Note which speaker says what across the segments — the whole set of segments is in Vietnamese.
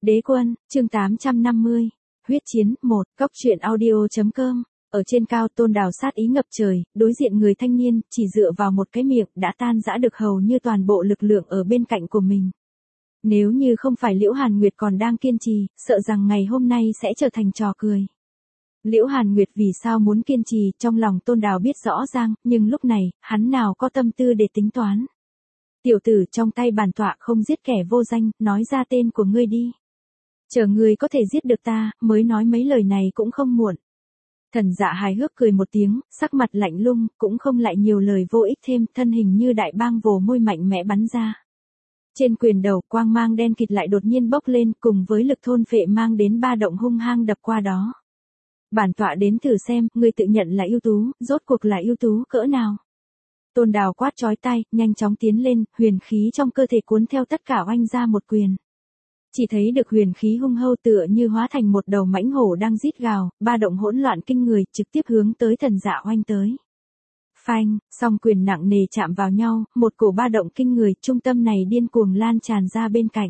Speaker 1: Đế quân, chương 850. Huyết chiến, 1, Cóc truyện audio.com. Ở trên cao Tôn Đào sát ý ngập trời, đối diện người thanh niên, chỉ dựa vào một cái miệng đã tan rã được hầu như toàn bộ lực lượng ở bên cạnh của mình. Nếu như không phải Liễu Hàn Nguyệt còn đang kiên trì, sợ rằng ngày hôm nay sẽ trở thành trò cười. Liễu Hàn Nguyệt vì sao muốn kiên trì, trong lòng Tôn Đào biết rõ ràng, nhưng lúc này, hắn nào có tâm tư để tính toán. Tiểu tử, trong tay bản tọa không giết kẻ vô danh, nói ra tên của ngươi đi. Chờ ngươi có thể giết được ta, mới nói mấy lời này cũng không muộn. Thần Dạ hài hước cười một tiếng, sắc mặt lạnh lùng, cũng không lại nhiều lời vô ích thêm, thân hình như đại bang vồ môi mạnh mẽ bắn ra. Trên quyền đầu, quang mang đen kịt lại đột nhiên bốc lên, cùng với lực thôn phệ mang đến ba động hung hăng đập qua đó. Bản tọa đến thử xem, ngươi tự nhận là ưu tú, rốt cuộc là ưu tú cỡ nào. Tôn Đào quát chói tai, nhanh chóng tiến lên, huyền khí trong cơ thể cuốn theo tất cả oanh ra một quyền. Chỉ thấy được huyền khí hung hâu tựa như hóa thành một đầu mãnh hổ đang rít gào, ba động hỗn loạn kinh người, trực tiếp hướng tới Thần Dạ oanh tới. Phanh, song quyền nặng nề chạm vào nhau, một cổ ba động kinh người, trung tâm này điên cuồng lan tràn ra bên cạnh.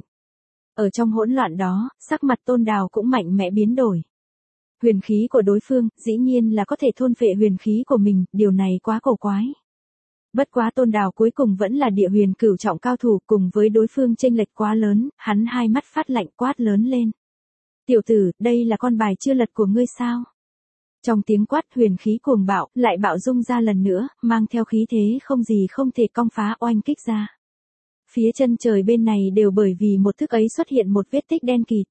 Speaker 1: Ở trong hỗn loạn đó, sắc mặt Tôn Đào cũng mạnh mẽ biến đổi. Huyền khí của đối phương, dĩ nhiên là có thể thôn phệ huyền khí của mình, điều này quá cổ quái. Bất quá Tôn Đào cuối cùng vẫn là địa huyền cửu trọng cao thủ, cùng với đối phương chênh lệch quá lớn, hắn hai mắt phát lạnh quát lớn lên. Tiểu tử, đây là con bài chưa lật của ngươi sao? Trong tiếng quát huyền khí cuồng bạo, lại bạo dung ra lần nữa, mang theo khí thế không gì không thể cong phá oanh kích ra. Phía chân trời bên này đều bởi vì một thức ấy xuất hiện một vết tích đen kịt.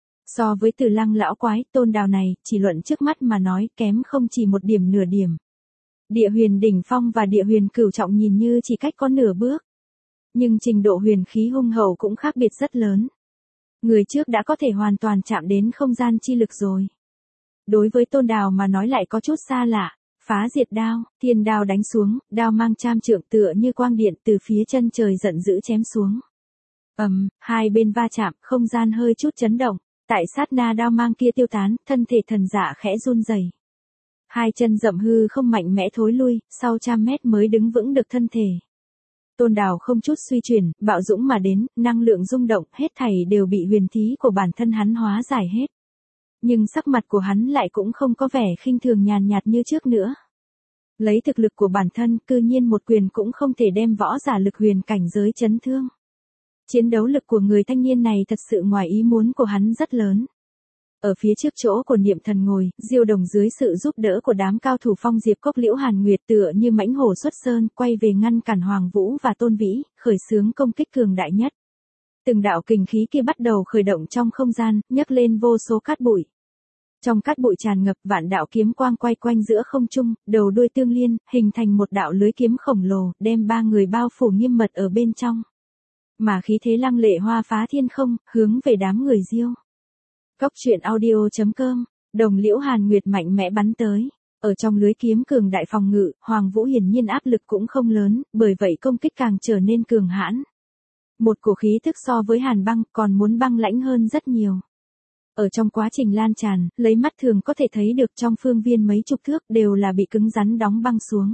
Speaker 1: So với Từ Lăng lão quái, Tôn Đào này, chỉ luận trước mắt mà nói, kém không chỉ một điểm nửa điểm. Địa huyền đỉnh phong và địa huyền cửu trọng nhìn như chỉ cách có nửa bước. Nhưng trình độ huyền khí hung hậu cũng khác biệt rất lớn. Người trước đã có thể hoàn toàn chạm đến không gian chi lực rồi. Đối với Tôn Đào mà nói lại có chút xa lạ. Phá diệt đao, thiên đao đánh xuống, đao mang trăm trượng tựa như quang điện từ phía chân trời giận dữ chém xuống. Hai bên va chạm, không gian hơi chút chấn động. Tại sát na đao mang kia tiêu tán, thân thể Thần Dạ khẽ run rẩy. Hai chân dậm hư không mạnh mẽ thối lui, sau 100 mét mới đứng vững được thân thể. Tôn Đào không chút suy chuyển, bạo dũng mà đến, năng lượng rung động, hết thảy đều bị huyền khí của bản thân hắn hóa giải hết. Nhưng sắc mặt của hắn lại cũng không có vẻ khinh thường nhàn nhạt như trước nữa. Lấy thực lực của bản thân, cư nhiên một quyền cũng không thể đem võ giả lực huyền cảnh giới chấn thương. Chiến đấu lực của người thanh niên này thật sự ngoài ý muốn của hắn rất lớn. Ở phía trước chỗ của Niệm Thần ngồi, Diêu Đồng dưới sự giúp đỡ của đám cao thủ Phong Diệp Cốc Liễu Hàn Nguyệt tựa như mãnh hổ xuất sơn, quay về ngăn cản Hoàng Vũ và Tôn Vĩ, khởi xướng công kích cường đại nhất. Từng đạo kình khí kia bắt đầu khởi động trong không gian, nhấc lên vô số cát bụi. Trong cát bụi tràn ngập vạn đạo kiếm quang quay quanh giữa không trung, đầu đuôi tương liên, hình thành một đạo lưới kiếm khổng lồ, đem ba người bao phủ nghiêm mật ở bên trong. Mà khí thế lăng lệ hoa phá thiên không, hướng về đám người Diêu. Cóc truyện audio.com, đồng Liễu Hàn Nguyệt mạnh mẽ bắn tới. Ở trong lưới kiếm cường đại phòng ngự, Hoàng Vũ hiển nhiên áp lực cũng không lớn, bởi vậy công kích càng trở nên cường hãn. Một cổ khí thức so với hàn băng còn muốn băng lãnh hơn rất nhiều. Ở trong quá trình lan tràn, lấy mắt thường có thể thấy được trong phương viên mấy chục thước đều là bị cứng rắn đóng băng xuống.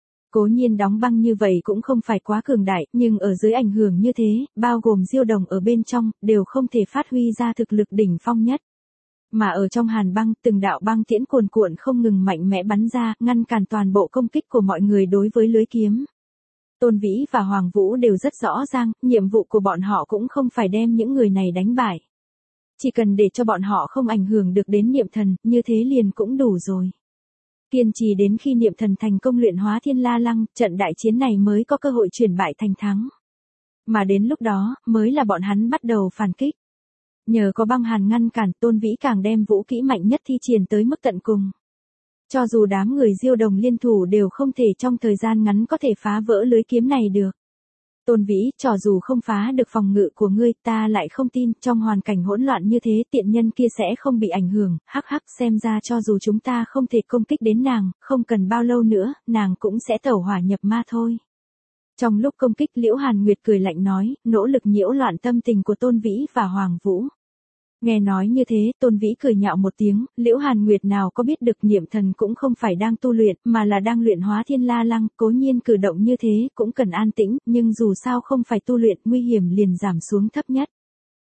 Speaker 1: Cố nhiên đóng băng như vậy cũng không phải quá cường đại, nhưng ở dưới ảnh hưởng như thế, bao gồm Diêu Đồng ở bên trong, đều không thể phát huy ra thực lực đỉnh phong nhất. Mà ở trong hàn băng, từng đạo băng tiễn cuồn cuộn không ngừng mạnh mẽ bắn ra, ngăn cản toàn bộ công kích của mọi người đối với lưới kiếm. Tôn Vĩ và Hoàng Vũ đều rất rõ ràng, nhiệm vụ của bọn họ cũng không phải đem những người này đánh bại. Chỉ cần để cho bọn họ không ảnh hưởng được đến Niệm Thần, như thế liền cũng đủ rồi. Kiên trì đến khi Niệm Thần thành công luyện hóa Thiên La Lăng, trận đại chiến này mới có cơ hội chuyển bại thành thắng. Mà đến lúc đó, mới là bọn hắn bắt đầu phản kích. Nhờ có băng hàn ngăn cản, Tôn Vĩ càng đem vũ kỹ mạnh nhất thi triển tới mức tận cùng. Cho dù đám người Diêu Đồng liên thủ đều không thể trong thời gian ngắn có thể phá vỡ lưới kiếm này được. Tôn Vĩ, cho dù không phá được phòng ngự của ngươi, ta lại không tin, trong hoàn cảnh hỗn loạn như thế tiện nhân kia sẽ không bị ảnh hưởng, xem ra cho dù chúng ta không thể công kích đến nàng, không cần bao lâu nữa, nàng cũng sẽ tẩu hỏa nhập ma thôi. Trong lúc công kích Liễu Hàn Nguyệt cười lạnh nói, nỗ lực nhiễu loạn tâm tình của Tôn Vĩ và Hoàng Vũ. Nghe nói như thế, Tôn Vĩ cười nhạo một tiếng, Liễu Hàn Nguyệt nào có biết được Niệm Thần cũng không phải đang tu luyện, mà là đang luyện hóa Thiên La Lăng, cố nhiên cử động như thế cũng cần an tĩnh, nhưng dù sao không phải tu luyện, nguy hiểm liền giảm xuống thấp nhất.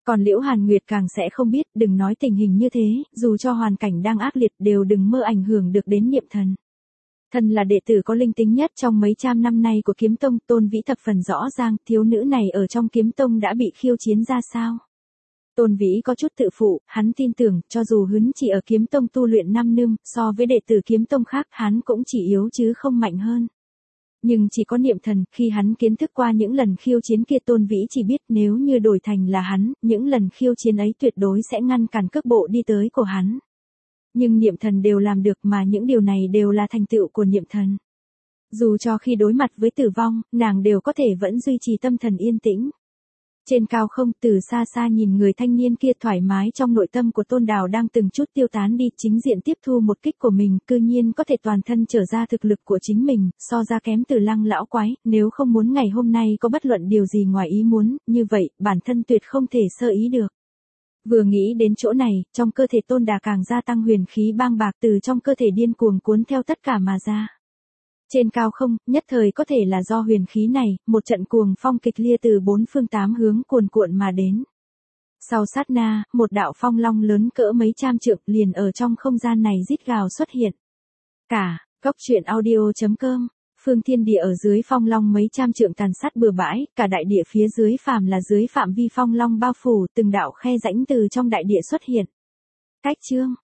Speaker 1: Còn Liễu Hàn Nguyệt càng sẽ không biết, đừng nói tình hình như thế, dù cho hoàn cảnh đang ác liệt đều đừng mơ ảnh hưởng được đến Niệm Thần. Thần là đệ tử có linh tính nhất trong mấy trăm năm nay của Kiếm Tông, Tôn Vĩ thập phần rõ ràng, thiếu nữ này ở trong Kiếm Tông đã bị khiêu chiến ra sao. Tôn Vĩ có chút tự phụ, hắn tin tưởng, cho dù hắn chỉ ở Kiếm Tông tu luyện 5 năm, so với đệ tử Kiếm Tông khác, hắn cũng chỉ yếu chứ không mạnh hơn. Nhưng chỉ có Niệm Thần, khi hắn kiến thức qua những lần khiêu chiến kia, Tôn Vĩ chỉ biết nếu như đổi thành là hắn, những lần khiêu chiến ấy tuyệt đối sẽ ngăn cản cước bộ đi tới của hắn. Nhưng Niệm Thần đều làm được, mà những điều này đều là thành tựu của Niệm Thần. Dù cho khi đối mặt với tử vong, nàng đều có thể vẫn duy trì tâm thần yên tĩnh. Trên cao không, từ xa xa nhìn người thanh niên kia, thoải mái trong nội tâm của Tôn Đào đang từng chút tiêu tán đi, chính diện tiếp thu một kích của mình, cư nhiên có thể toàn thân trở ra thực lực của chính mình, so ra kém Từ Lăng lão quái, nếu không muốn ngày hôm nay có bất luận điều gì ngoài ý muốn, như vậy, bản thân tuyệt không thể sơ ý được. Vừa nghĩ đến chỗ này, trong cơ thể Tôn Đà càng gia tăng huyền khí bang bạc từ trong cơ thể điên cuồng cuốn theo tất cả mà ra. Trên cao không, nhất thời có thể là do huyền khí này, một trận cuồng phong kịch liệt từ bốn phương tám hướng cuồn cuộn mà đến. Sau sát na, một đạo phong long lớn cỡ mấy trăm trượng liền ở trong không gian này rít gào xuất hiện. Cốc truyện audio.com, phương thiên địa ở dưới phong long mấy trăm trượng tàn sát bừa bãi, cả đại địa phía dưới phàm là dưới phạm vi phong long bao phủ, từng đạo khe rãnh từ trong đại địa xuất hiện. Cách chương